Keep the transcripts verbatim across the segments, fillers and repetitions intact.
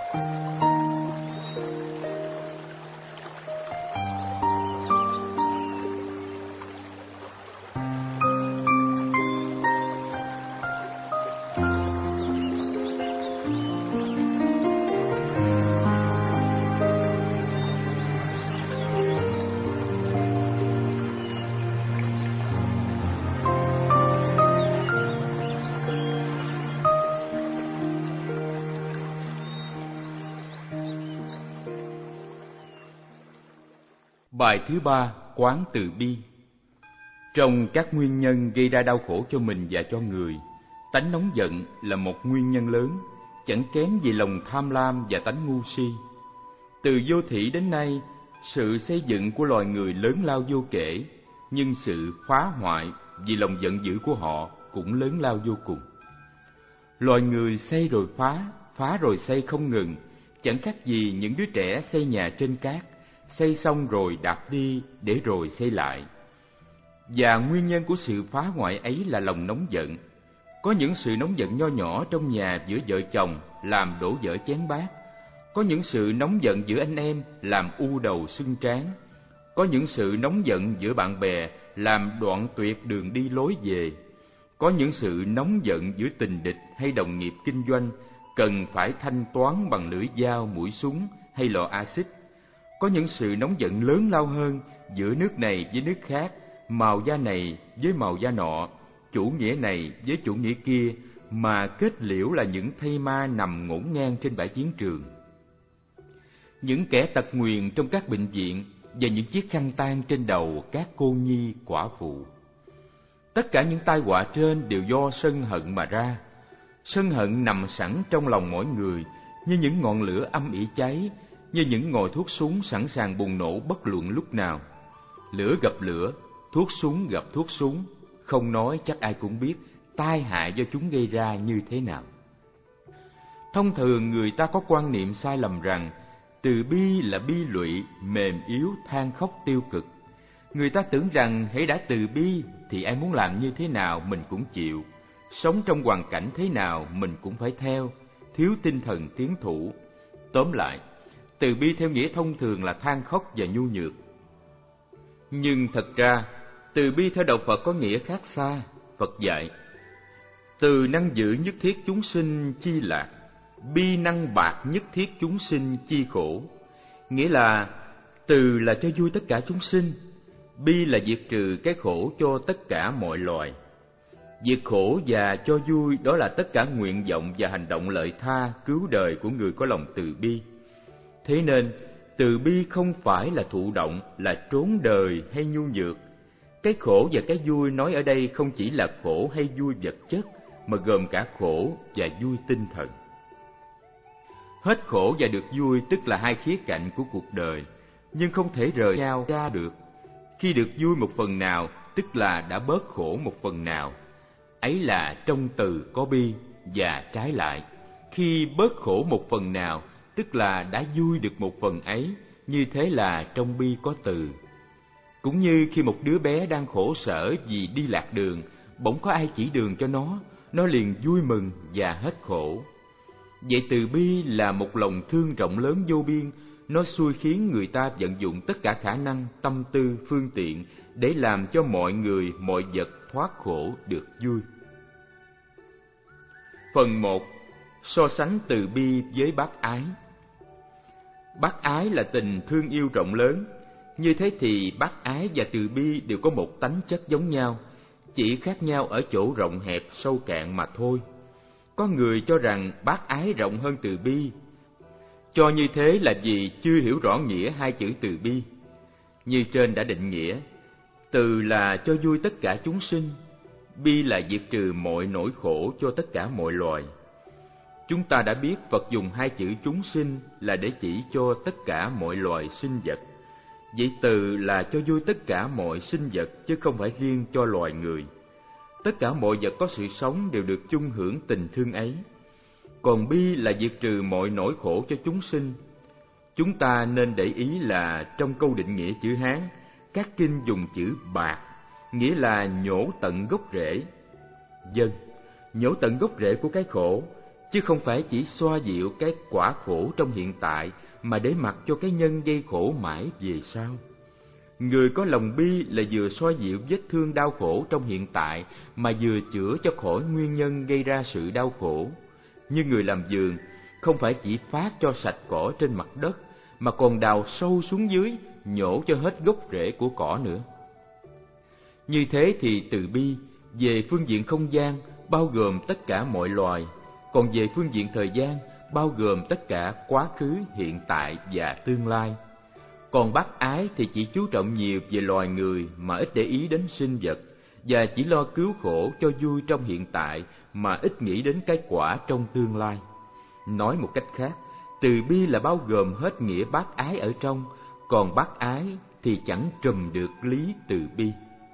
Bài thứ ba, quán từ bi. Trong các nguyên nhân gây ra đau khổ cho mình và cho người, tánh nóng giận là một nguyên nhân lớn, chẳng kém gì lòng tham lam và tánh ngu si. Từ vô thủy đến nay, sự xây dựng của loài người lớn lao vô kể, nhưng sự phá hoại vì lòng giận dữ của họ cũng lớn lao vô cùng. Loài người xây rồi phá, phá rồi xây không ngừng, chẳng khác gì những đứa trẻ xây nhà trên cát, xây xong rồi đạp đi để rồi xây lại. Và nguyên nhân của sự phá hoại ấy là lòng nóng giận. Có những sự nóng giận nho nhỏ trong nhà giữa vợ chồng làm đổ vỡ chén bát. Có những sự nóng giận giữa anh em làm u đầu sưng trán. Có những sự nóng giận giữa bạn bè làm đoạn tuyệt đường đi lối về. Có những sự nóng giận giữa tình địch hay đồng nghiệp kinh doanh cần phải thanh toán bằng lưỡi dao, mũi súng hay lò axit. Có những sự nóng giận lớn lao hơn giữa nước này với nước khác, màu da này với màu da nọ, chủ nghĩa này với chủ nghĩa kia, mà kết liễu là những thây ma nằm ngổn ngang trên bãi chiến trường. Những kẻ tật nguyền trong các bệnh viện và những chiếc khăn tang trên đầu các cô nhi quả phụ. Tất cả những tai họa trên đều do sân hận mà ra. Sân hận nằm sẵn trong lòng mỗi người như những ngọn lửa âm ỉ cháy, như những ngòi thuốc súng sẵn sàng bùng nổ bất luận lúc nào. Lửa gặp lửa, thuốc súng gặp thuốc súng, không nói chắc ai cũng biết tai hại do chúng gây ra như thế nào. Thông thường người ta có quan niệm sai lầm rằng từ bi là bi lụy, mềm yếu, than khóc tiêu cực. Người ta tưởng rằng hễ đã từ bi thì ai muốn làm như thế nào mình cũng chịu, sống trong hoàn cảnh thế nào mình cũng phải theo, thiếu tinh thần tiến thủ. Tóm lại, từ bi theo nghĩa thông thường là than khóc và nhu nhược. Nhưng thật ra, từ bi theo đạo Phật có nghĩa khác xa. Phật dạy, từ năng giữ nhất thiết chúng sinh chi lạc, bi năng bạc nhất thiết chúng sinh chi khổ. Nghĩa là từ là cho vui tất cả chúng sinh, bi là diệt trừ cái khổ cho tất cả mọi loài. Diệt khổ và cho vui đó là tất cả nguyện vọng và hành động lợi tha, cứu đời của người có lòng từ bi. Thế nên, từ bi không phải là thụ động, là trốn đời hay nhu nhược. Cái khổ và cái vui nói ở đây không chỉ là khổ hay vui vật chất, mà gồm cả khổ và vui tinh thần. Hết khổ và được vui tức là hai khía cạnh của cuộc đời, nhưng không thể rời nhau ra được. Khi được vui một phần nào, tức là đã bớt khổ một phần nào. Ấy là trong từ có bi, và trái lại, khi bớt khổ một phần nào, tức là đã vui được một phần ấy, như thế là trong bi có từ. Cũng như khi một đứa bé đang khổ sở vì đi lạc đường, bỗng có ai chỉ đường cho nó, nó liền vui mừng và hết khổ. Vậy từ bi là một lòng thương rộng lớn vô biên, nó xui khiến người ta vận dụng tất cả khả năng, tâm tư, phương tiện để làm cho mọi người, mọi vật thoát khổ được vui. Phần một. So sánh từ bi với bác ái. Bác ái là tình thương yêu rộng lớn. Như thế thì bác ái và từ bi đều có một tánh chất giống nhau, chỉ khác nhau ở chỗ rộng hẹp sâu cạn mà thôi. Có người cho rằng bác ái rộng hơn từ bi. Cho như thế là vì chưa hiểu rõ nghĩa hai chữ từ bi. Như trên đã định nghĩa, từ là cho vui tất cả chúng sinh, bi là diệt trừ mọi nỗi khổ cho tất cả mọi loài. Chúng ta đã biết Phật dùng hai chữ chúng sinh là để chỉ cho tất cả mọi loài sinh vật. Vậy từ là cho vui tất cả mọi sinh vật chứ không phải riêng cho loài người. Tất cả mọi vật có sự sống đều được chung hưởng tình thương ấy. Còn bi là diệt trừ mọi nỗi khổ cho chúng sinh. Chúng ta nên để ý là trong câu định nghĩa chữ Hán, các kinh dùng chữ bạc, nghĩa là nhổ tận gốc rễ. Vâng, nhổ tận gốc rễ của cái khổ, chứ không phải chỉ xoa dịu cái quả khổ trong hiện tại mà để mặc cho cái nhân gây khổ mãi về sau. Người có lòng bi là vừa xoa dịu vết thương đau khổ trong hiện tại mà vừa chữa cho khỏi nguyên nhân gây ra sự đau khổ. Như người làm vườn, không phải chỉ phát cho sạch cỏ trên mặt đất mà còn đào sâu xuống dưới, nhổ cho hết gốc rễ của cỏ nữa. Như thế thì từ bi về phương diện không gian bao gồm tất cả mọi loài, còn về phương diện thời gian bao gồm tất cả quá khứ, hiện tại và tương lai. Còn bác ái thì chỉ chú trọng nhiều về loài người mà ít để ý đến sinh vật, và chỉ lo cứu khổ cho vui trong hiện tại mà ít nghĩ đến cái quả trong tương lai. Nói một cách khác, từ bi là bao gồm hết nghĩa bác ái ở trong, còn bác ái thì chẳng trùm được lý từ bi.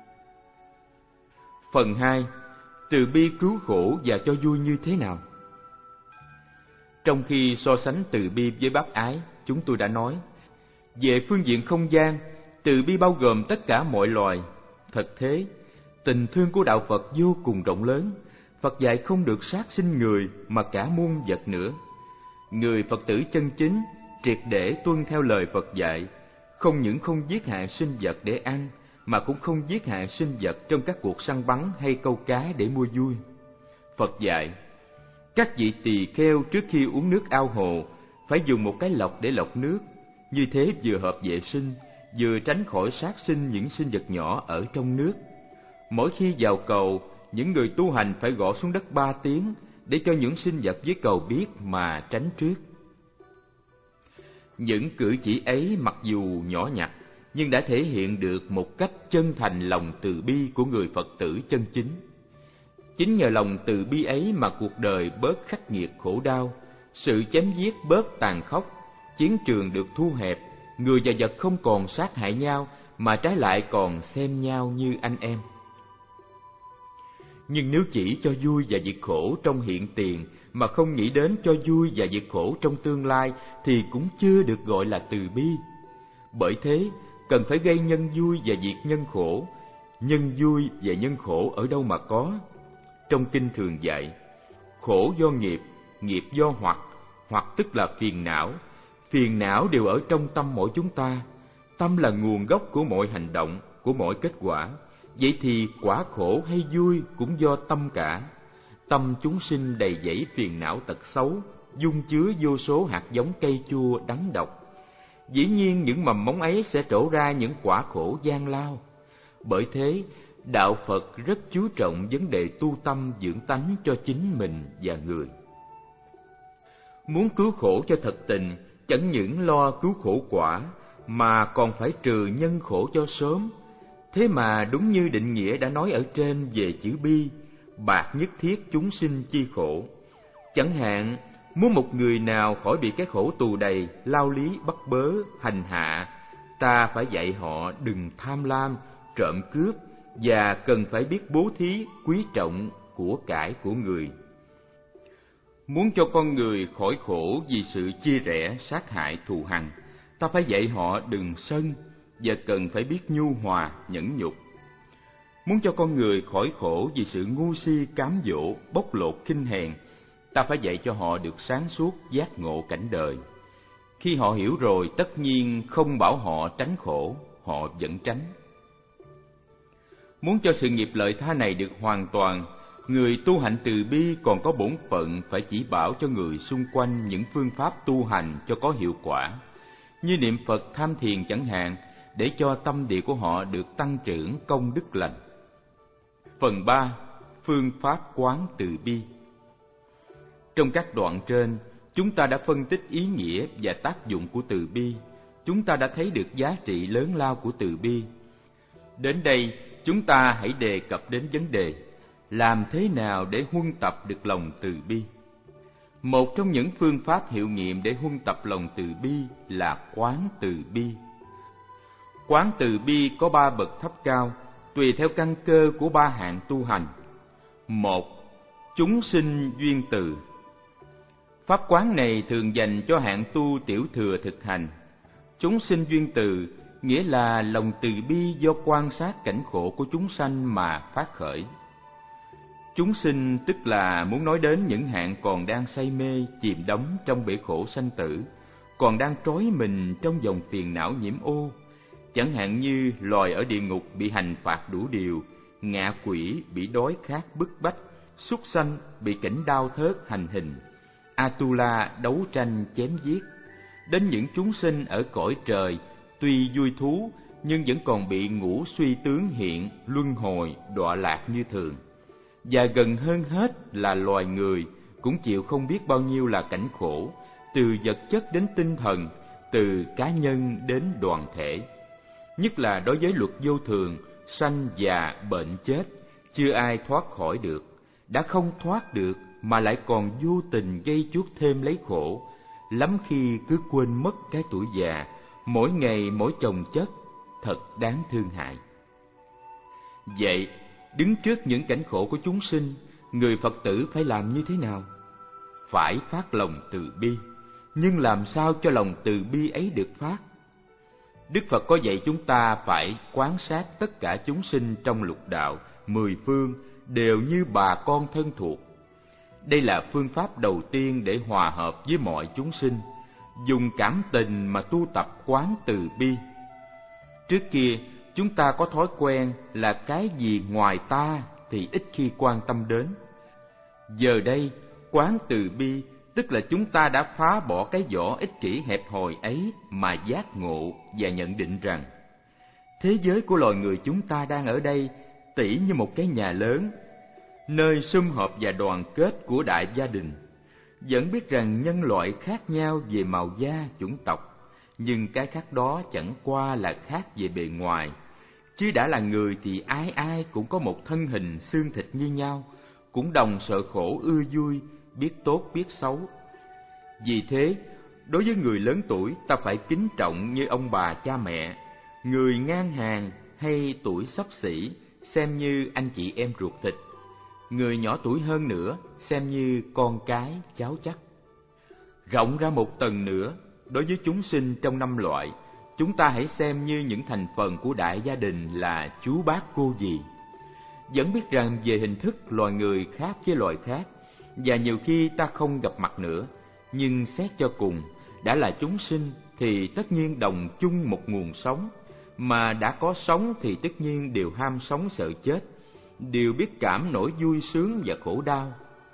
Phần hai. Từ bi cứu khổ và cho vui như thế nào? Trong khi so sánh từ bi với bác ái, chúng tôi đã nói, về phương diện không gian, từ bi bao gồm tất cả mọi loài. Thật thế, tình thương của đạo Phật vô cùng rộng lớn. Phật dạy không được sát sinh người mà cả muôn vật nữa. Người Phật tử chân chính, triệt để tuân theo lời Phật dạy, không những không giết hại sinh vật để ăn, mà cũng không giết hại sinh vật trong các cuộc săn bắn hay câu cá để mua vui. Phật dạy, các vị tỳ kheo trước khi uống nước ao hồ phải dùng một cái lọc để lọc nước, như thế vừa hợp vệ sinh, vừa tránh khỏi sát sinh những sinh vật nhỏ ở trong nước. Mỗi khi vào cầu, những người tu hành phải gõ xuống đất ba tiếng để cho những sinh vật dưới cầu biết mà tránh trước. Những cử chỉ ấy mặc dù nhỏ nhặt, nhưng đã thể hiện được một cách chân thành lòng từ bi của người Phật tử chân chính. Chính nhờ lòng từ bi ấy mà cuộc đời bớt khắc nghiệt khổ đau, sự chém giết bớt tàn khốc, chiến trường được thu hẹp, người và vật không còn sát hại nhau mà trái lại còn xem nhau như anh em. Nhưng nếu chỉ cho vui và diệt khổ trong hiện tiền mà không nghĩ đến cho vui và diệt khổ trong tương lai thì cũng chưa được gọi là từ bi. Bởi thế, cần phải gây nhân vui và diệt nhân khổ. Nhân vui và nhân khổ ở đâu mà có? Trong kinh thường dạy, khổ do nghiệp, nghiệp do hoặc, hoặc tức là phiền não. Phiền não đều ở trong tâm mỗi chúng ta. Tâm là nguồn gốc của mọi hành động, của mọi kết quả. Vậy thì quả khổ hay vui cũng do tâm cả. Tâm chúng sinh đầy dẫy phiền não tật xấu, dung chứa vô số hạt giống cây chua đắng độc. Dĩ nhiên những mầm mống ấy sẽ trổ ra những quả khổ gian lao. Bởi thế, đạo Phật rất chú trọng vấn đề tu tâm dưỡng tánh cho chính mình và người. Muốn cứu khổ cho thật tình, chẳng những lo cứu khổ quả, mà còn phải trừ nhân khổ cho sớm. Thế mà đúng như định nghĩa đã nói ở trên về chữ bi, bạc nhất thiết chúng sinh chi khổ. Chẳng hạn, muốn một người nào khỏi bị cái khổ tù đầy, lao lý, bắt bớ, hành hạ, ta phải dạy họ đừng tham lam, trộm cướp, và cần phải biết bố thí, quý trọng của cải của người. Muốn cho con người khỏi khổ vì sự chia rẽ, sát hại, thù hằn, ta phải dạy họ đừng sân, và cần phải biết nhu hòa, nhẫn nhục. Muốn cho con người khỏi khổ vì sự ngu si, cám dỗ, bóc lột, khinh hèn, ta phải dạy cho họ được sáng suốt, giác ngộ cảnh đời. Khi họ hiểu rồi, tất nhiên không bảo họ tránh khổ, họ vẫn tránh. Muốn cho sự nghiệp lợi tha này được hoàn toàn, người tu hạnh từ bi còn có bổn phận phải chỉ bảo cho người xung quanh những phương pháp tu hành cho có hiệu quả, như niệm Phật, tham thiền chẳng hạn, để cho tâm địa của họ được tăng trưởng công đức lành. Phần ba. Phương pháp quán từ bi. Trong các đoạn trên, chúng ta đã phân tích ý nghĩa và tác dụng của từ bi. Chúng ta đã thấy được giá trị lớn lao của từ bi. Đến đây, chúng ta hãy đề cập đến vấn đề làm thế nào để huân tập được lòng từ bi. Một trong những phương pháp hiệu nghiệm để huân tập lòng từ bi là quán từ bi. Quán từ bi có ba bậc thấp cao, tùy theo căn cơ của ba hạng tu hành. Một, chúng sinh duyên từ. Pháp quán này thường dành cho hạng tu tiểu thừa thực hành. Chúng sinh duyên từ nghĩa là lòng từ bi do quan sát cảnh khổ của chúng sanh mà phát khởi. Chúng sinh tức là muốn nói đến những hạng còn đang say mê, chìm đắm trong bể khổ sanh tử, còn đang trói mình trong dòng phiền não nhiễm ô. Chẳng hạn như loài ở địa ngục bị hành phạt đủ điều, ngạ quỷ bị đói khát bức bách, súc sanh bị cảnh đau thớt hành hình, Atula đấu tranh chém giết. Đến những chúng sinh ở cõi trời, tuy vui thú nhưng vẫn còn bị ngũ suy tướng hiện, luân hồi, đọa lạc như thường. Và gần hơn hết là loài người cũng chịu không biết bao nhiêu là cảnh khổ, từ vật chất đến tinh thần, từ cá nhân đến đoàn thể. Nhất là đối với luật vô thường, sanh già bệnh chết, chưa ai thoát khỏi được. Đã không thoát được mà lại còn vô tình gây chuốc thêm lấy khổ, lắm khi cứ quên mất cái tuổi già, mỗi ngày mỗi chồng chất, thật đáng thương hại. Vậy, đứng trước những cảnh khổ của chúng sinh, người Phật tử phải làm như thế nào? Phải phát lòng từ bi, nhưng làm sao cho lòng từ bi ấy được phát? Đức Phật có dạy chúng ta phải quán sát tất cả chúng sinh trong lục đạo, mười phương đều như bà con thân thuộc. Đây là phương pháp đầu tiên để hòa hợp với mọi chúng sinh, dùng cảm tình mà tu tập quán từ bi. Trước kia, chúng ta có thói quen là cái gì ngoài ta thì ít khi quan tâm đến. Giờ đây, quán từ bi tức là chúng ta đã phá bỏ cái vỏ ích kỷ hẹp hòi ấy mà giác ngộ và nhận định rằng thế giới của loài người chúng ta đang ở đây tỉ như một cái nhà lớn, nơi sum họp và đoàn kết của đại gia đình. Vẫn biết rằng nhân loại khác nhau về màu da, chủng tộc, nhưng cái khác đó chẳng qua là khác về bề ngoài. Chứ đã là người thì ai ai cũng có một thân hình xương thịt như nhau, cũng đồng sợ khổ ưa vui, biết tốt biết xấu. Vì thế, đối với người lớn tuổi ta phải kính trọng như ông bà cha mẹ, người ngang hàng hay tuổi xấp xỉ xem như anh chị em ruột thịt, người nhỏ tuổi hơn nữa xem như con cái cháu chắc. Rộng ra một tầng nữa, đối với chúng sinh trong năm loại, chúng ta hãy xem như những thành phần của đại gia đình là chú bác cô dì. Vẫn biết rằng về hình thức loài người khác với loài khác, và nhiều khi ta không gặp mặt nữa, nhưng xét cho cùng, đã là chúng sinh thì tất nhiên đồng chung một nguồn sống, mà đã có sống thì tất nhiên đều ham sống sợ chết, đều biết cảm nỗi vui sướng và khổ đau.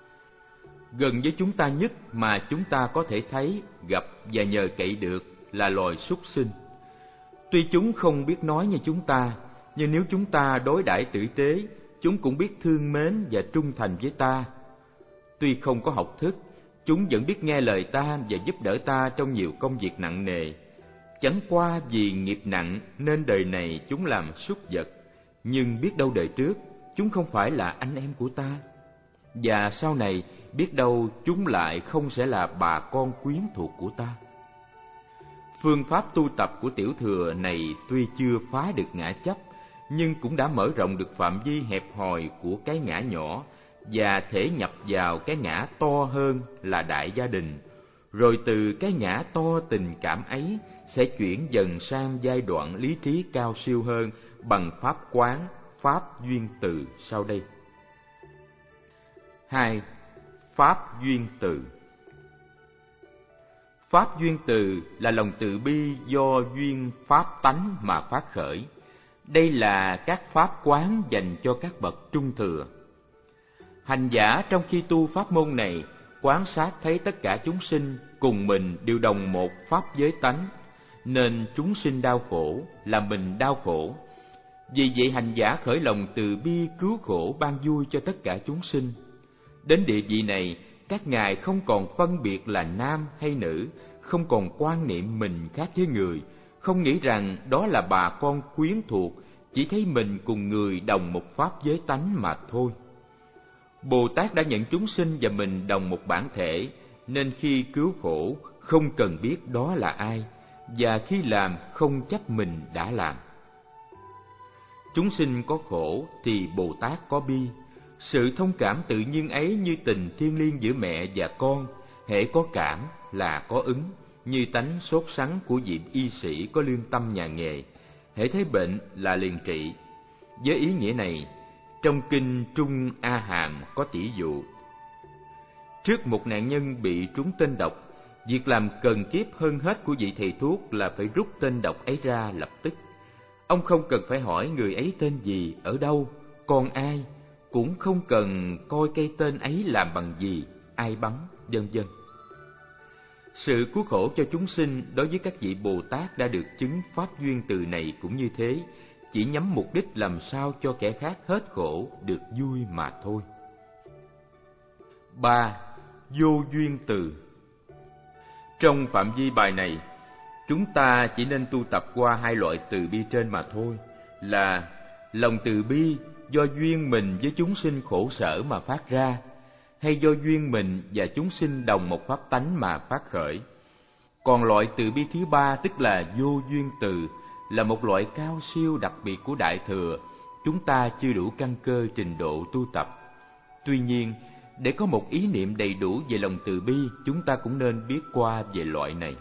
Gần với chúng ta nhất mà chúng ta có thể thấy, gặp và nhờ cậy được là loài súc sinh. Tuy chúng không biết nói như chúng ta, nhưng nếu chúng ta đối đãi tử tế, chúng cũng biết thương mến và trung thành với ta. Tuy không có học thức, chúng vẫn biết nghe lời ta và giúp đỡ ta trong nhiều công việc nặng nề. Chẳng qua vì nghiệp nặng nên đời này chúng làm súc vật, nhưng biết đâu đời trước chúng không phải là anh em của ta, và sau này biết đâu chúng lại không sẽ là bà con quyến thuộc của ta. Phương pháp tu tập của tiểu thừa này tuy chưa phá được ngã chấp, nhưng cũng đã mở rộng được phạm vi hẹp hòi của cái ngã nhỏ và thể nhập vào cái ngã to hơn là đại gia đình. Rồi từ cái ngã to tình cảm ấy sẽ chuyển dần sang giai đoạn lý trí cao siêu hơn bằng pháp quán, pháp duyên từ sau đây. Hai. Pháp duyên từ. Pháp duyên từ là lòng từ bi do duyên pháp tánh mà phát khởi. Đây là các pháp quán dành cho các bậc trung thừa. Hành giả trong khi tu pháp môn này quán sát thấy tất cả chúng sinh cùng mình đều đồng một pháp giới tánh, nên chúng sinh đau khổ là mình đau khổ. Vì vậy hành giả khởi lòng từ bi cứu khổ ban vui cho tất cả chúng sinh. Đến địa vị này, các ngài không còn phân biệt là nam hay nữ, không còn quan niệm mình khác với người, không nghĩ rằng đó là bà con quyến thuộc, chỉ thấy mình cùng người đồng một pháp giới tánh mà thôi. Bồ Tát đã nhận chúng sinh và mình đồng một bản thể, nên khi cứu khổ không cần biết đó là ai, và khi làm không chấp mình đã làm. Chúng sinh có khổ thì Bồ Tát có bi. Sự thông cảm tự nhiên ấy như tình thiêng liêng giữa mẹ và con, hễ có cảm là có ứng, như tánh sốt sắng của vị y sĩ có lương tâm nhà nghề, hễ thấy bệnh là liền trị. Với ý nghĩa này, Trong kinh Trung A Hàm có tỷ dụ: trước một nạn nhân bị trúng tên độc, việc làm cần kiếp hơn hết của vị thầy thuốc là phải rút tên độc ấy ra lập tức. Ông không cần phải hỏi người ấy tên gì, ở đâu, con ai, cũng không cần coi cây tên ấy làm bằng gì, ai bắn, vân vân. Sự cứu khổ cho chúng sinh đối với các vị Bồ Tát đã được chứng pháp duyên từ này cũng như thế, chỉ nhắm mục đích làm sao cho kẻ khác hết khổ, được vui mà thôi. Ba. Vô duyên từ. Trong phạm vi bài này, chúng ta chỉ nên tu tập qua hai loại từ bi trên mà thôi, là lòng từ bi do duyên mình với chúng sinh khổ sở mà phát ra, hay do duyên mình và chúng sinh đồng một pháp tánh mà phát khởi. Còn loại từ bi thứ ba, tức là vô duyên từ, là một loại cao siêu đặc biệt của Đại Thừa, chúng ta chưa đủ căn cơ trình độ tu tập. Tuy nhiên, để có một ý niệm đầy đủ về lòng từ bi, chúng ta cũng nên biết qua về loại này.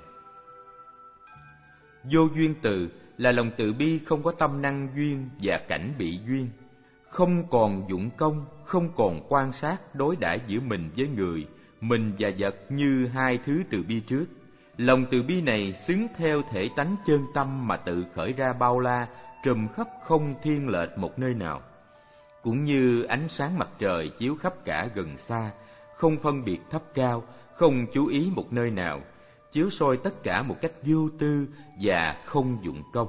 Vô duyên từ là lòng từ bi không có tâm năng duyên và cảnh bị duyên, không còn dụng công, không còn quan sát đối đãi giữa mình với người, mình và vật như hai thứ từ bi trước. Lòng từ bi này xứng theo thể tánh chân tâm mà tự khởi ra bao la, trùm khắp không thiên lệch một nơi nào. Cũng như ánh sáng mặt trời chiếu khắp cả gần xa, không phân biệt thấp cao, không chú ý một nơi nào, chiếu soi tất cả một cách vô tư và không dụng công.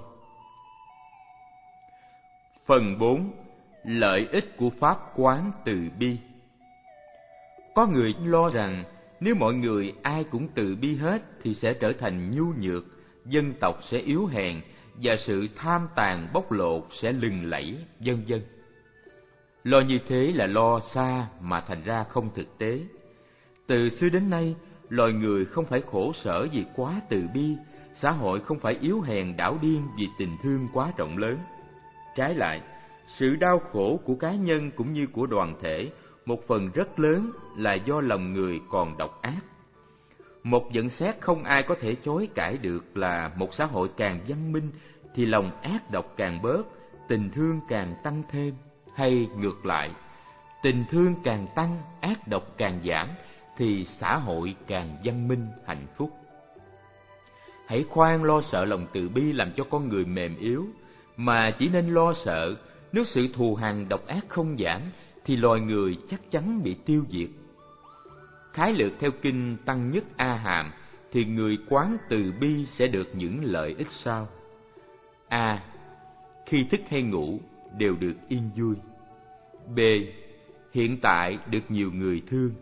Phần bốn. Lợi ích của Pháp quán từ bi. Có người lo rằng nếu mọi người ai cũng từ bi hết thì sẽ trở thành nhu nhược, dân tộc sẽ yếu hèn và sự tham tàn bóc lột sẽ lừng lẫy, vân vân. Lo như thế là lo xa mà thành ra không thực tế. Từ xưa đến nay, loài người không phải khổ sở vì quá từ bi, xã hội không phải yếu hèn đảo điên vì tình thương quá rộng lớn. Trái lại, sự đau khổ của cá nhân cũng như của đoàn thể, một phần rất lớn là do lòng người còn độc ác. Một nhận xét không ai có thể chối cãi được là một xã hội càng văn minh thì lòng ác độc càng bớt, tình thương càng tăng thêm, hay ngược lại, tình thương càng tăng, ác độc càng giảm thì xã hội càng văn minh, hạnh phúc. Hãy khoan lo sợ lòng từ bi làm cho con người mềm yếu, mà chỉ nên lo sợ nếu sự thù hằn độc ác không giảm thì loài người chắc chắn bị tiêu diệt. Khái lược theo kinh Tăng Nhất A Hàm thì người quán từ bi sẽ được những lợi ích sau. A. Khi thức hay ngủ đều được yên vui. B. Hiện tại được nhiều người thương.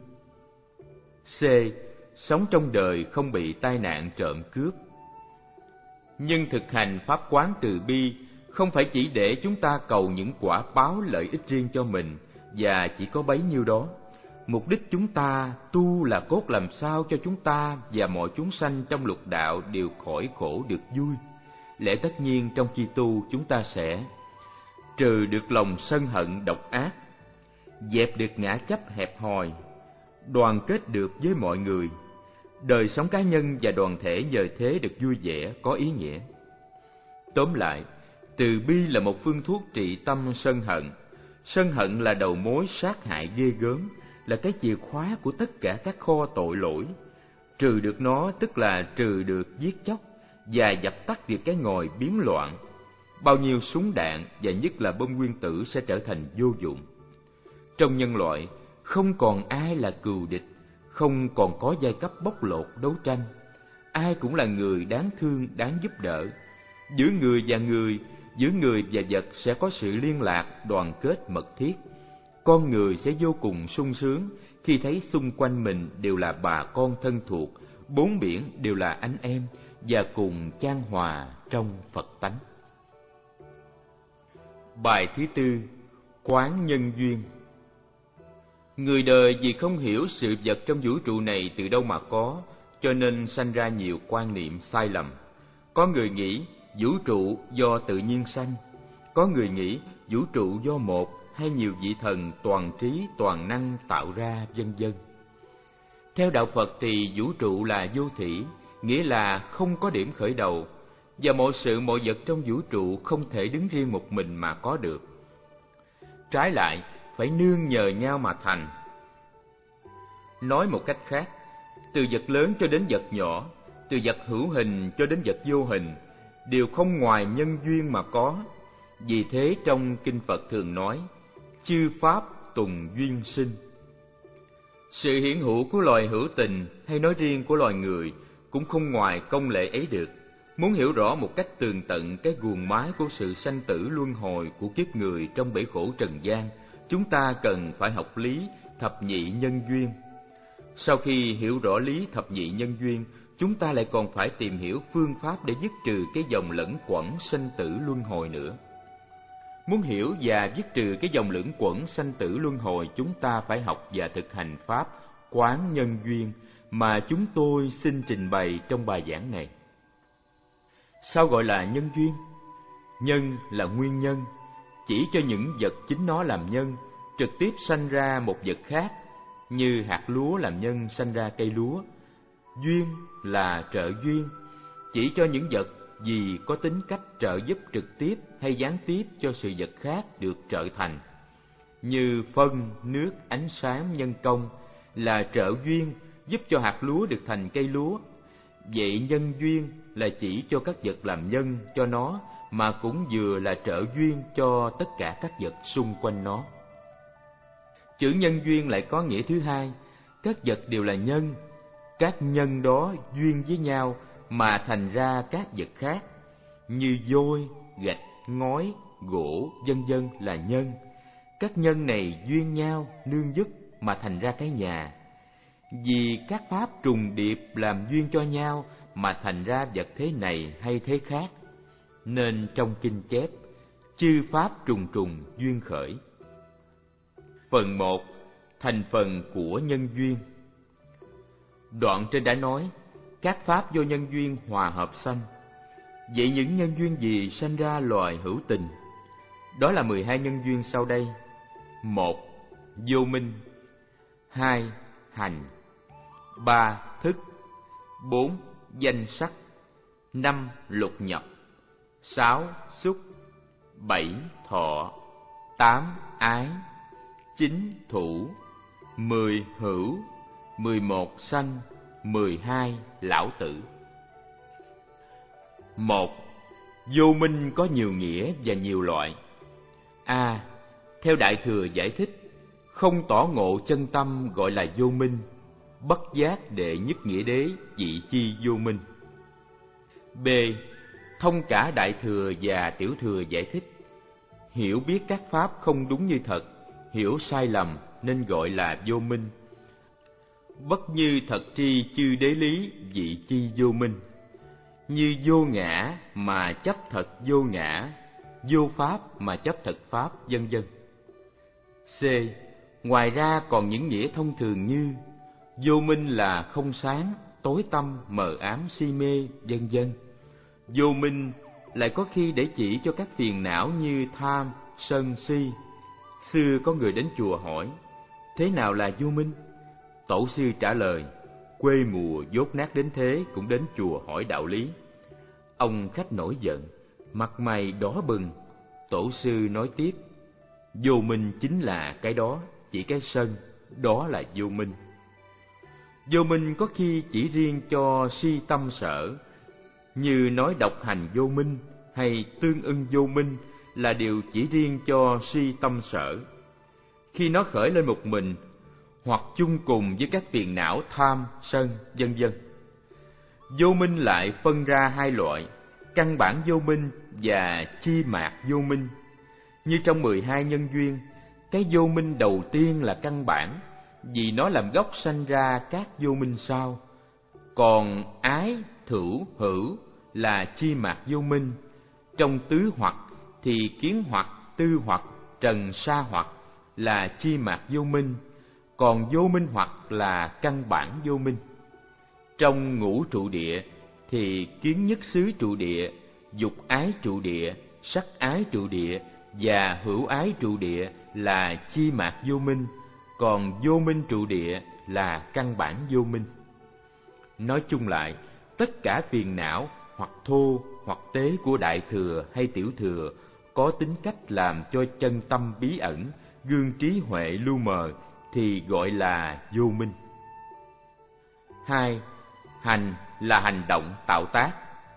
C. Sống trong đời không bị tai nạn trộm cướp. Nhưng thực hành pháp quán từ bi không phải chỉ để chúng ta cầu những quả báo lợi ích riêng cho mình và chỉ có bấy nhiêu đó. Mục đích chúng ta tu là cốt làm sao cho chúng ta và mọi chúng sanh trong lục đạo đều khỏi khổ được vui. Lẽ tất nhiên trong khi tu chúng ta sẽ trừ được lòng sân hận độc ác, dẹp được ngã chấp hẹp hòi, đoàn kết được với mọi người. Đời sống cá nhân và đoàn thể nhờ thế được vui vẻ, có ý nghĩa. Tóm lại, từ bi là một phương thuốc trị tâm sân hận. Sân hận là đầu mối sát hại ghê gớm, là cái chìa khóa của tất cả các kho tội lỗi. Trừ được nó tức là trừ được giết chóc và dập tắt được cái ngòi biến loạn. Bao nhiêu súng đạn và nhất là bom nguyên tử sẽ trở thành vô dụng. Trong nhân loại, không còn ai là cừu địch, không còn có giai cấp bóc lột đấu tranh. Ai cũng là người đáng thương, đáng giúp đỡ. Giữa người và người, giữa người và vật sẽ có sự liên lạc, đoàn kết mật thiết. Con người sẽ vô cùng sung sướng khi thấy xung quanh mình đều là bà con thân thuộc, bốn biển đều là anh em và cùng chan hòa trong Phật tánh. Bài thứ tư. Quán nhân duyên. Người đời vì không hiểu sự vật trong vũ trụ này từ đâu mà có, cho nên sanh ra nhiều quan niệm sai lầm. Có người nghĩ vũ trụ do tự nhiên sanh, có người nghĩ vũ trụ do một hay nhiều vị thần toàn trí toàn năng tạo ra, vân vân. Theo đạo Phật thì vũ trụ là vô thỉ, nghĩa là không có điểm khởi đầu, và mọi sự mọi vật trong vũ trụ không thể đứng riêng một mình mà có được. trái lại phải nương nhờ nhau mà thành. Nói một cách khác, từ vật lớn cho đến vật nhỏ, từ vật hữu hình cho đến vật vô hình, đều không ngoài nhân duyên mà có. Vì thế trong kinh Phật thường nói, chư pháp tùng duyên sinh. Sự hiển hữu của loài hữu tình hay nói riêng của loài người cũng không ngoài công lệ ấy được. Muốn hiểu rõ một cách tường tận cái guồng mái của sự sanh tử luân hồi của kiếp người trong bể khổ trần gian, chúng ta cần phải học lý thập nhị nhân duyên. Sau khi hiểu rõ lý thập nhị nhân duyên, chúng ta lại còn phải tìm hiểu phương pháp để dứt trừ cái dòng lẫn quẩn sanh tử luân hồi nữa. Muốn hiểu và dứt trừ cái dòng lẫn quẩn sanh tử luân hồi, chúng ta phải học và thực hành pháp quán nhân duyên mà chúng tôi xin trình bày trong bài giảng này. Sao gọi là nhân duyên? Nhân là nguyên nhân, chỉ cho những vật chính nó làm nhân, trực tiếp sanh ra một vật khác, như hạt lúa làm nhân sanh ra cây lúa. Duyên là trợ duyên, chỉ cho những vật gì có tính cách trợ giúp trực tiếp hay gián tiếp cho sự vật khác được trợ thành. Như phân, nước, ánh sáng, nhân công là trợ duyên giúp cho hạt lúa được thành cây lúa. Vậy nhân duyên là chỉ cho các vật làm nhân cho nó, mà cũng vừa là trợ duyên cho tất cả các vật xung quanh nó. Chữ nhân duyên lại có nghĩa thứ hai, các vật đều là nhân, các nhân đó duyên với nhau mà thành ra các vật khác, như vôi, gạch, ngói, gỗ, vân vân là nhân. Các nhân này duyên nhau, nương dứt mà thành ra cái nhà. Vì các pháp trùng điệp làm duyên cho nhau mà thành ra vật thế này hay thế khác, nên trong kinh chép chư pháp trùng trùng duyên khởi. Phần một. Thành phần của nhân duyên. Đoạn trên đã nói các pháp do nhân duyên hòa hợp sanh. Vậy những nhân duyên gì sanh ra loài hữu tình? Đó là mười hai nhân duyên sau đây. Một. Vô minh. Hai. Hành. Ba. Thức. Bốn. Danh sắc. Năm. Lục nhập. Sáu. Xúc. Bảy. Thọ. Tám. Ái. Chín. Thủ. Mười. Hữu. Mười một. Sanh. Mười hai. Lão tử. Một. Vô minh có nhiều nghĩa và nhiều loại. A. Theo Đại Thừa giải thích, không tỏ ngộ chân tâm gọi là vô minh, bất giác đệ nhất nghĩa đế vị chi vô minh. B. Thông cả Đại Thừa và Tiểu Thừa giải thích, hiểu biết các pháp không đúng như thật, hiểu sai lầm nên gọi là vô minh. Bất như thật tri chư đế lý vị chi vô minh. Như vô ngã mà chấp thật vô ngã, vô pháp mà chấp thật pháp, vân vân. C. Ngoài ra còn những nghĩa thông thường như vô minh là không sáng, tối tăm, mờ ám, si mê, vân vân. Vô minh lại có khi để chỉ cho các phiền não như tham, sân, si. Xưa có người đến chùa hỏi, thế nào là vô minh? Tổ sư trả lời, quê mùa dốt nát đến thế cũng đến chùa hỏi đạo lý. Ông khách nổi giận, mặt mày đỏ bừng. Tổ sư nói tiếp, vô minh chính là cái đó, chỉ cái sân, đó là vô minh. Vô minh có khi chỉ riêng cho si tâm sở, như nói độc hành vô minh hay tương ưng vô minh là điều chỉ riêng cho si tâm sở. Khi nó khởi lên một mình, hoặc chung cùng với các phiền não tham, sân, vân vân. Vô minh lại phân ra hai loại, căn bản vô minh và chi mạt vô minh. Như trong mười hai nhân duyên, cái vô minh đầu tiên là căn bản, vì nó làm gốc sanh ra các vô minh sau. Còn ái, thửu, hữu là chi mạt vô minh. Trong tứ hoặc thì kiến hoặc, tư hoặc, trần sa hoặc là chi mạt vô minh, còn vô minh hoặc là căn bản vô minh. Trong ngũ trụ địa thì kiến nhất xứ trụ địa, dục ái trụ địa, sắc ái trụ địa và hữu ái trụ địa là chi mạt vô minh, còn vô minh trụ địa là căn bản vô minh. Nói chung lại, tất cả phiền não hoặc thô hoặc tế của Đại Thừa hay Tiểu Thừa có tính cách làm cho chân tâm bí ẩn, gương trí huệ lu mờ thì gọi là vô minh. Hai, hành là hành động tạo tác.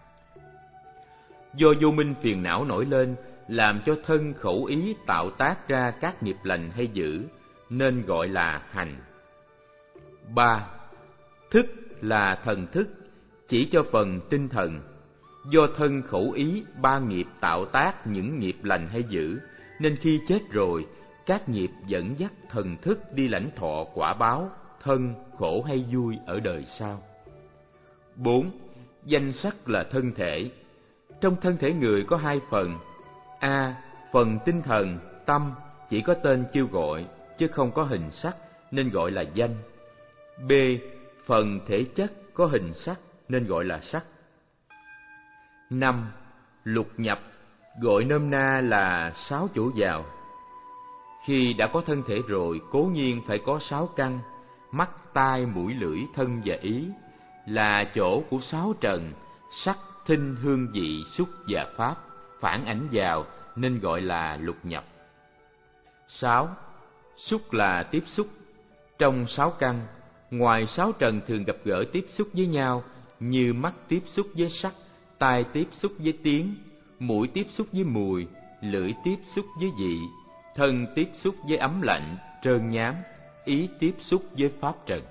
Do vô minh phiền não nổi lên, làm cho thân khẩu ý tạo tác ra các nghiệp lành hay dữ, nên gọi là hành. Ba, thức là thần thức, chỉ cho phần tinh thần. Do thân khẩu ý ba nghiệp tạo tác những nghiệp lành hay dữ, nên khi chết rồi, các nghiệp dẫn dắt thần thức đi lãnh thọ quả báo, thân, khổ hay vui ở đời sau. Bốn, danh sắc là thân thể. Trong thân thể người có hai phần. A. Phần tinh thần, tâm chỉ có tên kêu gọi, chứ không có hình sắc, nên gọi là danh. B. Phần thể chất có hình sắc, nên gọi là sắc. Năm. Lục nhập, gọi nôm na là sáu chỗ vào. Khi đã có thân thể rồi, cố nhiên phải có sáu căn: mắt, tai, mũi, lưỡi, thân và ý, là chỗ của sáu trần: sắc, thinh, hương, vị, xúc và pháp phản ảnh vào, nên gọi là lục nhập. Sáu. Xúc là tiếp xúc. Trong sáu căn, ngoài sáu trần thường gặp gỡ tiếp xúc với nhau, như mắt tiếp xúc với sắc, tai tiếp xúc với tiếng, mũi tiếp xúc với mùi, lưỡi tiếp xúc với vị, thân tiếp xúc với ấm lạnh, trơn nhám, ý tiếp xúc với pháp trần.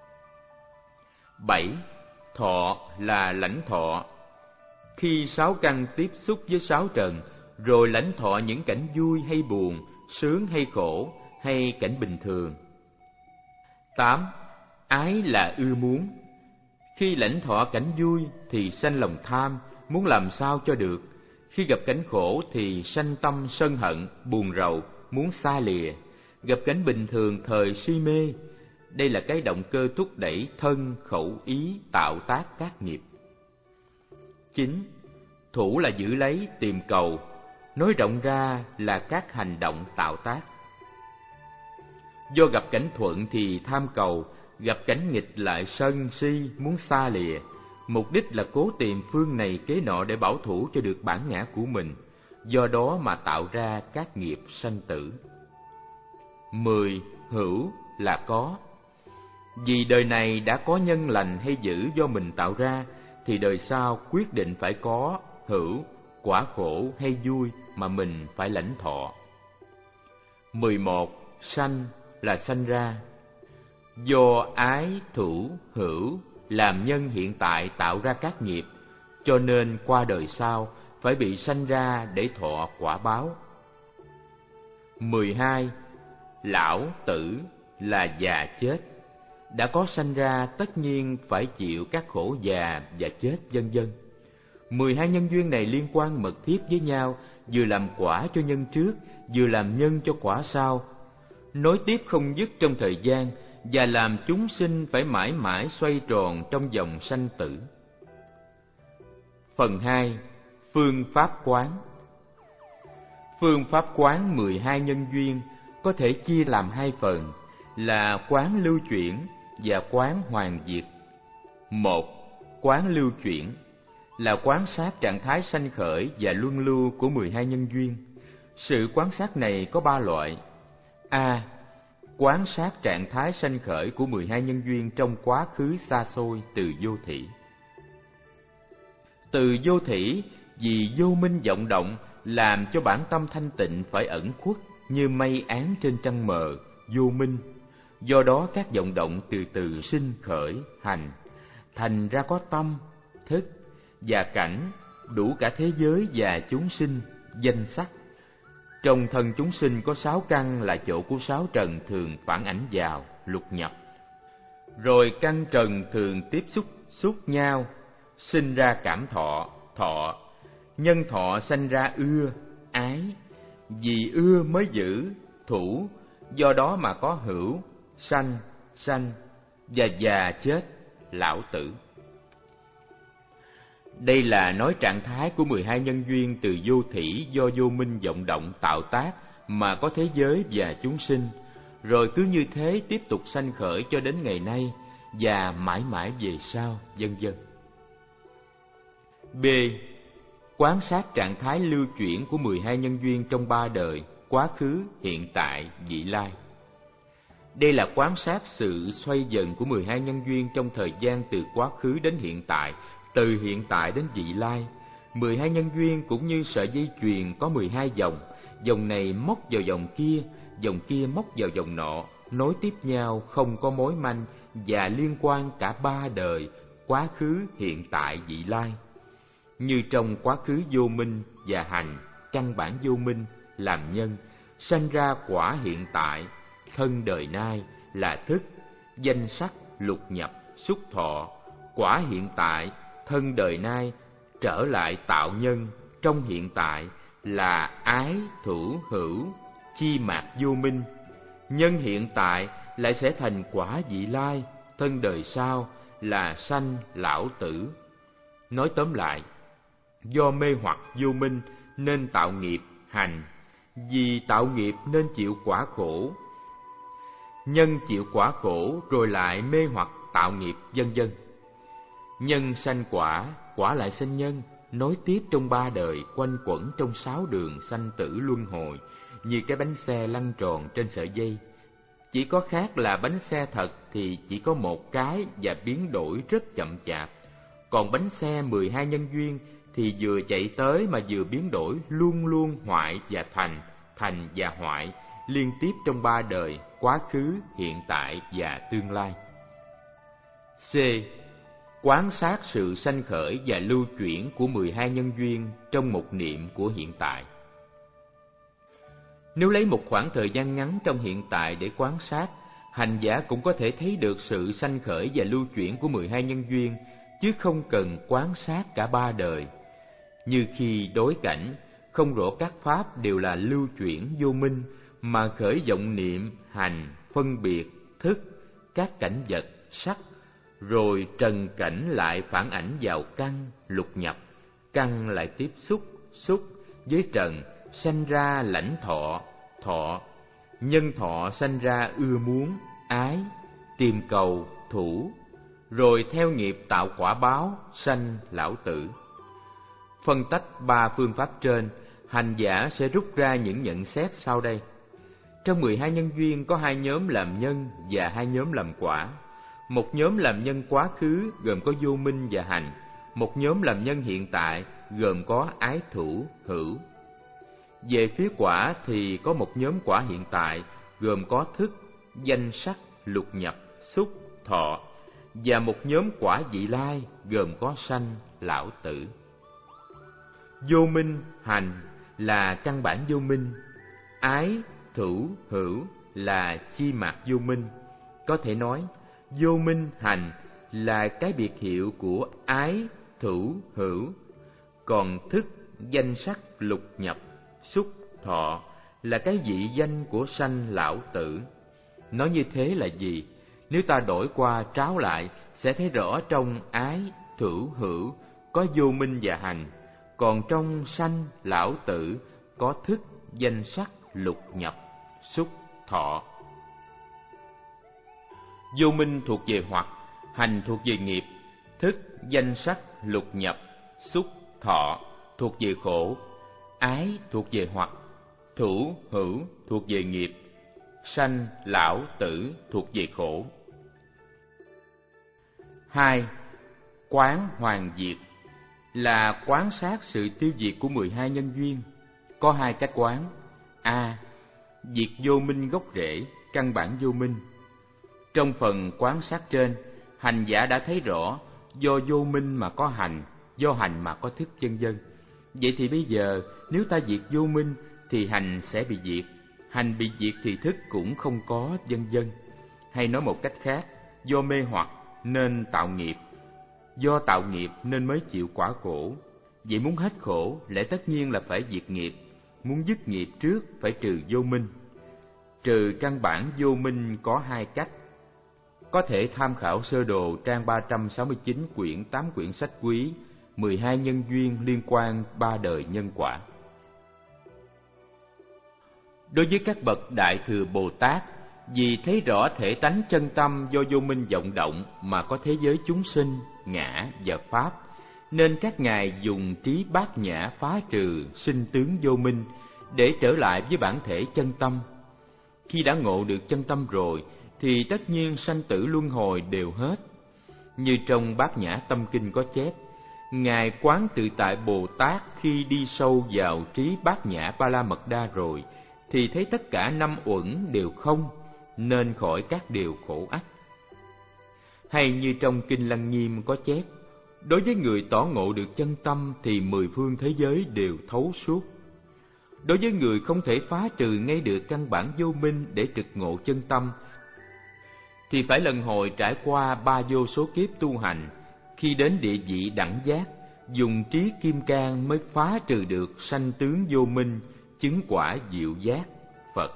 Bảy. Thọ là lãnh thọ. Khi sáu căn tiếp xúc với sáu trần, rồi lãnh thọ những cảnh vui hay buồn, sướng hay khổ, hay cảnh bình thường. Tám. Ái là ưa muốn. Khi lãnh thọ cảnh vui thì sanh lòng tham, muốn làm sao cho được. Khi gặp cảnh khổ thì sanh tâm sân hận, buồn rầu, muốn xa lìa. Gặp cảnh bình thường thời si mê. Đây là cái động cơ thúc đẩy thân, khẩu, ý tạo tác các nghiệp. Chín. Thủ là giữ lấy, tìm cầu. Nói rộng ra là các hành động tạo tác. Do gặp cảnh thuận thì tham cầu, gặp cảnh nghịch lại sân si, muốn xa lìa. Mục đích là cố tìm phương này kế nọ để bảo thủ cho được bản ngã của mình, do đó mà tạo ra các nghiệp sanh tử. Mười. Hữu là có. Vì đời này đã có nhân lành hay dữ do mình tạo ra, thì đời sau quyết định phải có hữu, quả khổ hay vui mà mình phải lãnh thọ. Mười một. Sanh là sanh ra. Do ái, thủ, hữu làm nhân hiện tại tạo ra các nghiệp, cho nên qua đời sau phải bị sanh ra để thọ quả báo. Mười hai. Lão, tử là già chết. Đã có sanh ra tất nhiên phải chịu các khổ già và chết vân vân. Mười hai nhân duyên này liên quan mật thiết với nhau, vừa làm quả cho nhân trước, vừa làm nhân cho quả sau, nối tiếp không dứt trong thời gian, và làm chúng sinh phải mãi mãi xoay tròn trong vòng sanh tử. Phần hai. Phương pháp quán. Phương pháp quán mười hai nhân duyên có thể chia làm hai phần, là quán lưu chuyển và quán hoàn diệt. Một. Quán lưu chuyển là quan sát trạng thái sanh khởi và luân lưu của mười hai nhân duyên. Sự quan sát này có ba loại. A. Quan sát trạng thái sanh khởi của mười hai nhân duyên trong quá khứ xa xôi từ vô thỉ. Từ vô thỉ, vì vô minh vọng động làm cho bản tâm thanh tịnh phải ẩn khuất như mây án trên trăng mờ, vô minh. Do đó các vọng động từ từ sinh khởi, hành, thành ra có tâm, thức và cảnh, đủ cả thế giới và chúng sinh, danh sắc. Trong thân chúng sinh có sáu căn là chỗ của sáu trần thường phản ảnh vào, lục nhập. Rồi căn trần thường tiếp xúc xúc nhau, sinh ra cảm thọ, thọ. Nhân thọ sanh ra ưa, ái. Vì ưa mới giữ, thủ. Do đó mà có hữu, sanh, sanh, và già chết, lão tử. Đây là nói trạng thái của mười hai nhân duyên từ vô thỉ do vô minh vọng động tạo tác mà có thế giới và chúng sinh, rồi cứ như thế tiếp tục sanh khởi cho đến ngày nay và mãi mãi về sau, vân vân. B. Quán sát trạng thái lưu chuyển của mười hai nhân duyên trong ba đời, quá khứ, hiện tại, vị lai. Đây là quan sát sự xoay dần của mười hai nhân duyên trong thời gian từ quá khứ đến hiện tại, từ hiện tại đến vị lai. mười hai nhân duyên cũng như sợi dây chuyền có mười hai dòng, dòng này móc vào dòng kia, dòng kia móc vào dòng nọ, nối tiếp nhau không có mối manh và liên quan cả ba đời, quá khứ, hiện tại, vị lai. Như trong quá khứ vô minh và hành, căn bản vô minh làm nhân, sanh ra quả hiện tại, thân đời nay là thức, danh sắc, lục nhập, xúc thọ. Quả hiện tại, thân đời nay trở lại tạo nhân, trong hiện tại là ái, thủ, hữu, chi mạt vô minh. Nhân hiện tại lại sẽ thành quả vị lai, thân đời sau là sanh, lão, tử. Nói tóm lại, do mê hoặc vô minh nên tạo nghiệp, hành, vì tạo nghiệp nên chịu quả khổ. Nhân chịu quả khổ rồi lại mê hoặc tạo nghiệp, vân vân. Nhân sanh quả, quả lại sanh nhân, nối tiếp trong ba đời, quanh quẩn trong sáu đường sanh tử luân hồi, như cái bánh xe lăn tròn trên sợi dây. Chỉ có khác là bánh xe thật thì chỉ có một cái và biến đổi rất chậm chạp. Còn bánh xe mười hai nhân duyên thì vừa chạy tới mà vừa biến đổi, luôn luôn hoại và thành, thành và hoại, liên tiếp trong ba đời, quá khứ, hiện tại và tương lai. C. Quán sát sự sanh khởi và lưu chuyển của mười hai nhân duyên trong một niệm của hiện tại. Nếu lấy một khoảng thời gian ngắn trong hiện tại để quan sát, hành giả cũng có thể thấy được sự sanh khởi và lưu chuyển của mười hai nhân duyên, chứ không cần quan sát cả ba đời. Như khi đối cảnh, không rõ các pháp đều là lưu chuyển vô minh, mà khởi vọng niệm, hành, phân biệt, thức, các cảnh vật, sắc, rồi trần cảnh lại phản ảnh vào căn, lục nhập, căn lại tiếp xúc, xúc, với trần, sanh ra lãnh thọ, thọ, nhân thọ sanh ra ưa muốn, ái, tìm cầu, thủ, rồi theo nghiệp tạo quả báo, sanh, lão, tử. Phân tách ba phương pháp trên, hành giả sẽ rút ra những nhận xét sau đây. Trong mười hai nhân duyên có hai nhóm làm nhân và hai nhóm làm quả. Một nhóm làm nhân quá khứ gồm có vô minh và hành. Một nhóm làm nhân hiện tại gồm có ái, thủ, hữu. Về phía quả thì có một nhóm quả hiện tại gồm có thức, danh sắc, lục nhập, xúc, thọ, và một nhóm quả vị lai gồm có sanh, lão, tử. Vô minh, hành là căn bản vô minh, ái, thủ, hữu là chi mạt vô minh. Có thể nói, vô minh, hành là cái biệt hiệu của ái, thủ, hữu, còn thức, danh sắc, lục nhập, xúc, thọ là cái vị danh của sanh, lão, tử. Nói như thế là gì? Nếu ta đổi qua tráo lại, sẽ thấy rõ trong ái, thủ, hữu có vô minh và hành, còn trong sanh, lão, tử có thức, danh sắc, lục nhập, xúc, thọ. Vô minh thuộc về hoặc, hành thuộc về nghiệp, thức, danh sắc, lục nhập, xúc, thọ thuộc về khổ, ái thuộc về hoặc, thủ, hữu thuộc về nghiệp, sanh, lão, tử thuộc về khổ. Hai. Quán hoàn diệt là quán sát sự tiêu diệt của mười hai nhân duyên. Có hai cách quán. A. Diệt vô minh gốc rễ, căn bản vô minh. Trong phần quán sát trên, hành giả đã thấy rõ do vô minh mà có hành, do hành mà có thức, vân vân. Vậy thì bây giờ nếu ta diệt vô minh thì hành sẽ bị diệt, hành bị diệt thì thức cũng không có, vân vân. Hay nói một cách khác, do mê hoặc nên tạo nghiệp, do tạo nghiệp nên mới chịu quả khổ. Vậy muốn hết khổ lẽ tất nhiên là phải diệt nghiệp, muốn dứt nghiệp trước phải trừ vô minh. Trừ căn bản vô minh có hai cách. Có thể tham khảo sơ đồ trang ba trăm sáu mươi chín quyển tám quyển sách quý, mười hai nhân duyên liên quan ba đời nhân quả. Đối với các bậc Đại Thừa Bồ Tát, vì thấy rõ thể tánh chân tâm do vô minh vọng động mà có thế giới chúng sinh, ngã và pháp, nên các ngài dùng trí bát nhã phá trừ sinh tướng vô minh để trở lại với bản thể chân tâm. Khi đã ngộ được chân tâm rồi thì tất nhiên sanh tử luân hồi đều hết. Như trong Bát Nhã Tâm Kinh có chép, ngài Quán Tự Tại Bồ Tát khi đi sâu vào trí bát nhã ba la mật đa rồi thì thấy tất cả năm uẩn đều không, nên khỏi các điều khổ ách. Hay như trong Kinh Lăng Nghiêm có chép, đối với người tỏ ngộ được chân tâm thì mười phương thế giới đều thấu suốt. Đối với người không thể phá trừ ngay được căn bản vô minh để trực ngộ chân tâm thì phải lần hồi trải qua ba vô số kiếp tu hành, khi đến địa vị đẳng giác, dùng trí kim cang mới phá trừ được sanh tướng vô minh, chứng quả diệu giác Phật.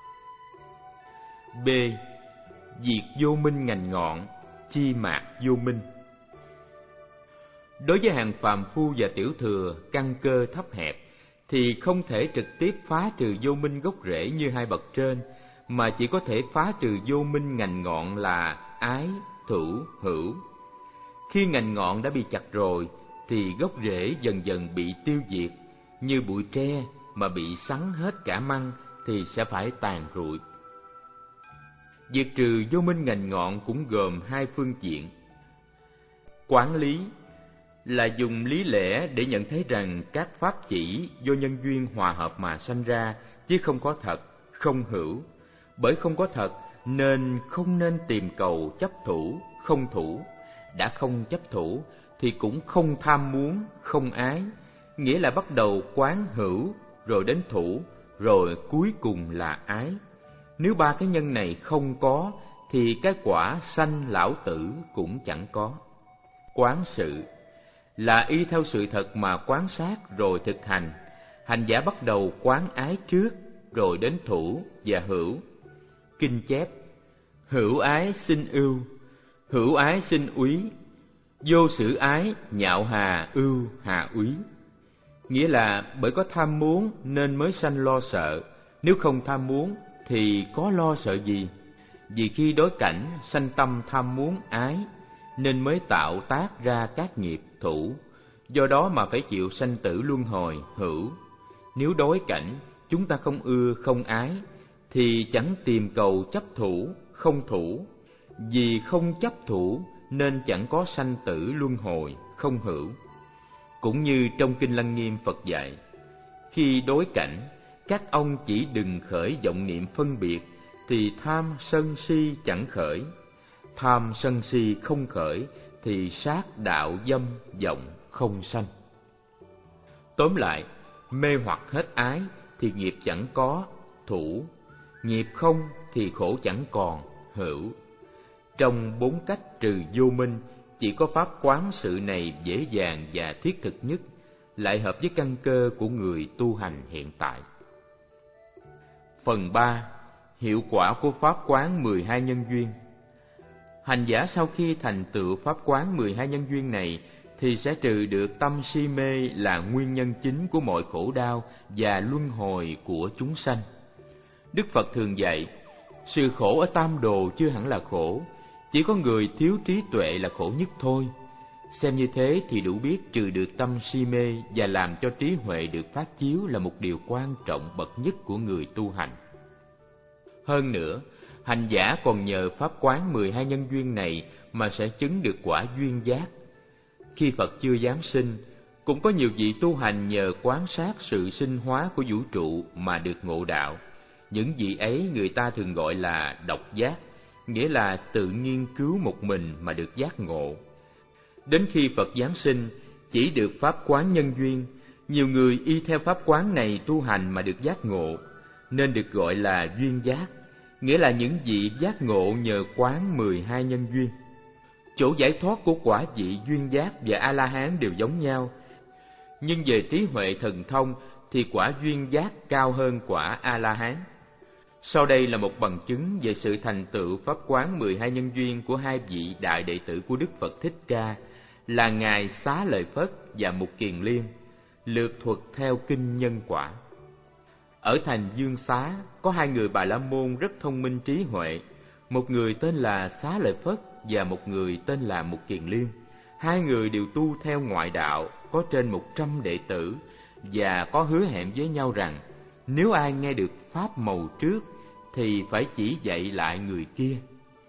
B. Diệt vô minh ngành ngọn, chi mạt vô minh. Đối với hàng phàm phu và tiểu thừa, căn cơ thấp hẹp thì không thể trực tiếp phá trừ vô minh gốc rễ như hai bậc trên, mà chỉ có thể phá trừ vô minh ngành ngọn là ái, thủ, hữu. Khi ngành ngọn đã bị chặt rồi thì gốc rễ dần dần bị tiêu diệt, như bụi tre mà bị sắn hết cả măng thì sẽ phải tàn rụi. Diệt trừ vô minh ngành ngọn cũng gồm hai phương diện. Quán lý là dùng lý lẽ để nhận thấy rằng các pháp chỉ do nhân duyên hòa hợp mà sanh ra, chứ không có thật, không hữu. Bởi không có thật nên không nên tìm cầu chấp thủ, không thủ. Đã không chấp thủ thì cũng không tham muốn, không ái, nghĩa là bắt đầu quán hữu, rồi đến thủ, rồi cuối cùng là ái. Nếu ba cái nhân này không có thì cái quả sanh lão tử cũng chẳng có. Quán sự là y theo sự thật mà quan sát rồi thực hành. Hành giả bắt đầu quán ái trước, rồi đến thủ và hữu. Kinh chép: hữu ái sinh ưu, hữu ái sinh úy, vô sử ái nhạo hà ưu hà úy. Nghĩa là bởi có tham muốn nên mới sanh lo sợ, nếu không tham muốn thì có lo sợ gì? Vì khi đối cảnh sanh tâm tham muốn ái nên mới tạo tác ra các nghiệp thủ, do đó mà phải chịu sanh tử luân hồi hữu. Nếu đối cảnh chúng ta không ưa không ái thì chẳng tìm cầu chấp thủ, không thủ. Vì không chấp thủ nên chẳng có sanh tử luân hồi, không hữu. Cũng như trong Kinh Lăng Nghiêm Phật dạy, khi đối cảnh, các ông chỉ đừng khởi vọng niệm phân biệt, thì tham sân si chẳng khởi. Tham sân si không khởi, thì sát đạo dâm vọng không sanh. Tóm lại, mê hoặc hết ái thì nghiệp chẳng có, thủ. Nghiệp không thì khổ chẳng còn, hữu. Trong bốn cách trừ vô minh, chỉ có pháp quán sự này dễ dàng và thiết thực nhất, lại hợp với căn cơ của người tu hành hiện tại. Phần ba. Hiệu quả của pháp quán mười hai nhân duyên. Hành giả sau khi thành tựu pháp quán mười hai nhân duyên này thì sẽ trừ được tâm si mê là nguyên nhân chính của mọi khổ đau và luân hồi của chúng sanh. Đức Phật thường dạy, sự khổ ở tam đồ chưa hẳn là khổ, chỉ có người thiếu trí tuệ là khổ nhất thôi. Xem như thế thì đủ biết trừ được tâm si mê và làm cho trí huệ được phát chiếu là một điều quan trọng bậc nhất của người tu hành. Hơn nữa, hành giả còn nhờ pháp quán mười hai nhân duyên này mà sẽ chứng được quả duyên giác. Khi Phật chưa giáng sinh, cũng có nhiều vị tu hành nhờ quan sát sự sinh hóa của vũ trụ mà được ngộ đạo. Những vị ấy người ta thường gọi là độc giác, nghĩa là tự nghiên cứu một mình mà được giác ngộ. Đến khi Phật giáng sinh, chỉ được pháp quán nhân duyên, nhiều người y theo pháp quán này tu hành mà được giác ngộ, nên được gọi là duyên giác, nghĩa là những vị giác ngộ nhờ quán mười hai nhân duyên. Chỗ giải thoát của quả vị duyên giác và A-la-hán đều giống nhau, nhưng về trí huệ thần thông thì quả duyên giác cao hơn quả A-la-hán. Sau đây là một bằng chứng về sự thành tựu pháp quán mười hai nhân duyên của hai vị đại đệ tử của Đức Phật Thích Ca là Ngài Xá Lợi Phất và Mục Kiền Liên, lược thuật theo kinh Nhân Quả. Ở thành Dương Xá có hai người Bà La Môn rất thông minh trí huệ, một người tên là Xá Lợi Phất và một người tên là Mục Kiền Liên. Hai người đều tu theo ngoại đạo, có trên một trăm đệ tử, và có hứa hẹn với nhau rằng nếu ai nghe được pháp màu trước thì phải chỉ dạy lại người kia.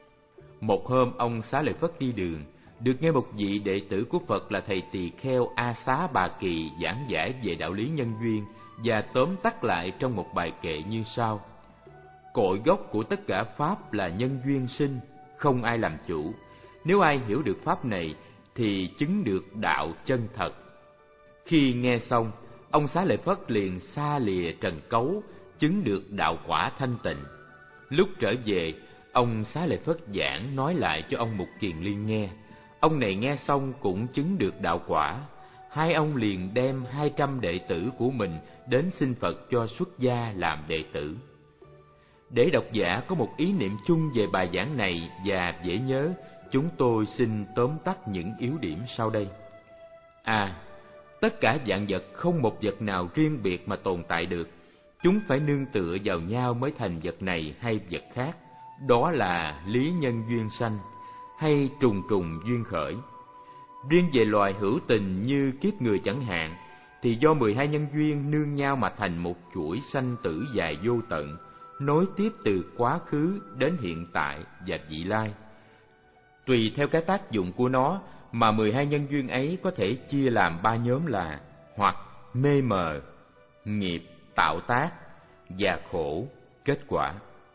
Một hôm ông Xá Lợi Phất đi đường, được nghe một vị đệ tử của Phật là thầy Tỳ Kheo A Xá Bà Kỳ giảng giải về đạo lý nhân duyên, và tóm tắt lại trong một bài kệ như sau: cội gốc của tất cả pháp là nhân duyên sinh, không ai làm chủ. Nếu ai hiểu được pháp này thì chứng được đạo chân thật. Khi nghe xong, ông Xá Lợi Phất liền xa lìa trần cấu, chứng được đạo quả thanh tịnh. Lúc trở về, ông Xá Lợi Phất giảng nói lại cho ông Mục Kiền Liên nghe. Ông này nghe xong cũng chứng được đạo quả. Hai ông liền đem hai trăm đệ tử của mình đến xin Phật cho xuất gia làm đệ tử. Để độc giả có một ý niệm chung về bài giảng này và dễ nhớ, chúng tôi xin tóm tắt những yếu điểm sau đây. A. Tất cả vạn vật không một vật nào riêng biệt mà tồn tại được. Chúng phải nương tựa vào nhau mới thành vật này hay vật khác. Đó là lý nhân duyên sanh hay trùng trùng duyên khởi. Riêng về loài hữu tình như kiếp người chẳng hạn, thì do mười hai nhân duyên nương nhau mà thành một chuỗi sanh tử dài vô tận, nối tiếp từ quá khứ đến hiện tại và vị lai. Tùy theo cái tác dụng của nó mà mười hai nhân duyên ấy có thể chia làm ba nhóm là hoặc mê mờ, nghiệp tạo tác và khổ kết quả.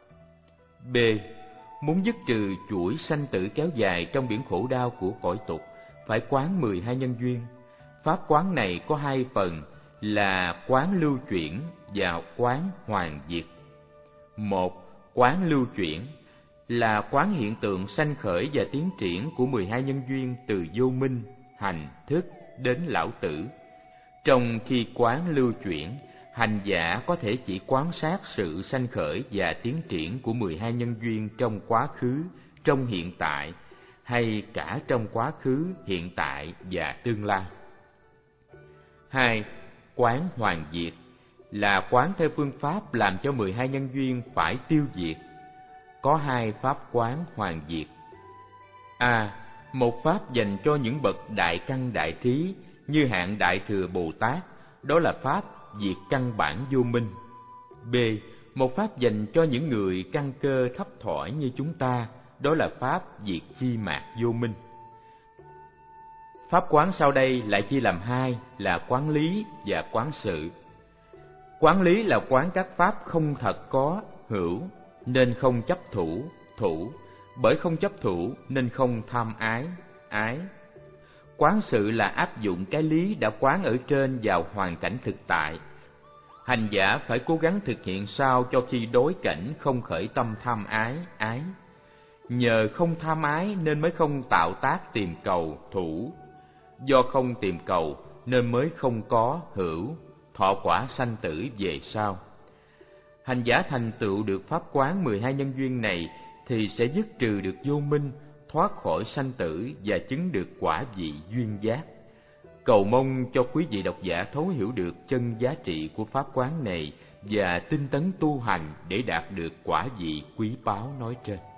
B. Muốn dứt trừ chuỗi sanh tử kéo dài trong biển khổ đau của cõi tục, phải quán mười hai nhân duyên. Pháp quán này có hai phần là quán lưu chuyển và quán hoàn diệt. Một, quán lưu chuyển là quán hiện tượng sanh khởi và tiến triển của mười hai nhân duyên từ vô minh, hành, thức đến lão tử. Trong khi quán lưu chuyển, hành giả có thể chỉ quan sát sự sanh khởi và tiến triển của mười hai nhân duyên trong quá khứ, trong hiện tại, hay cả trong quá khứ, hiện tại và tương lai. Hai, quán hoàn diệt là quán theo phương pháp làm cho mười hai nhân duyên phải tiêu diệt. Có hai pháp quán hoàn diệt. A. Một pháp dành cho những bậc đại căn đại trí như hạng Đại Thừa Bồ Tát, đó là pháp diệt căn bản vô minh. B. Một pháp dành cho những người căn cơ thấp thỏi như chúng ta, đó là pháp diệt chi mạt vô minh. Pháp quán sau đây lại chia làm hai là quán lý và quán sự. Quán lý là quán các pháp không thật có, hữu, nên không chấp thủ, thủ, bởi không chấp thủ nên không tham ái, ái. Quán sự là áp dụng cái lý đã quán ở trên vào hoàn cảnh thực tại. Hành giả phải cố gắng thực hiện sao cho khi đối cảnh không khởi tâm tham ái, ái. Nhờ không tham ái nên mới không tạo tác tìm cầu, thủ. Do không tìm cầu nên mới không có, hữu, thọ quả sanh tử về sau. Hành giả thành tựu được pháp quán mười hai nhân duyên này thì sẽ dứt trừ được vô minh, thoát khỏi sanh tử và chứng được quả vị duyên giác. Cầu mong cho quý vị độc giả thấu hiểu được chân giá trị của pháp quán này và tinh tấn tu hành để đạt được quả vị quý báu nói trên.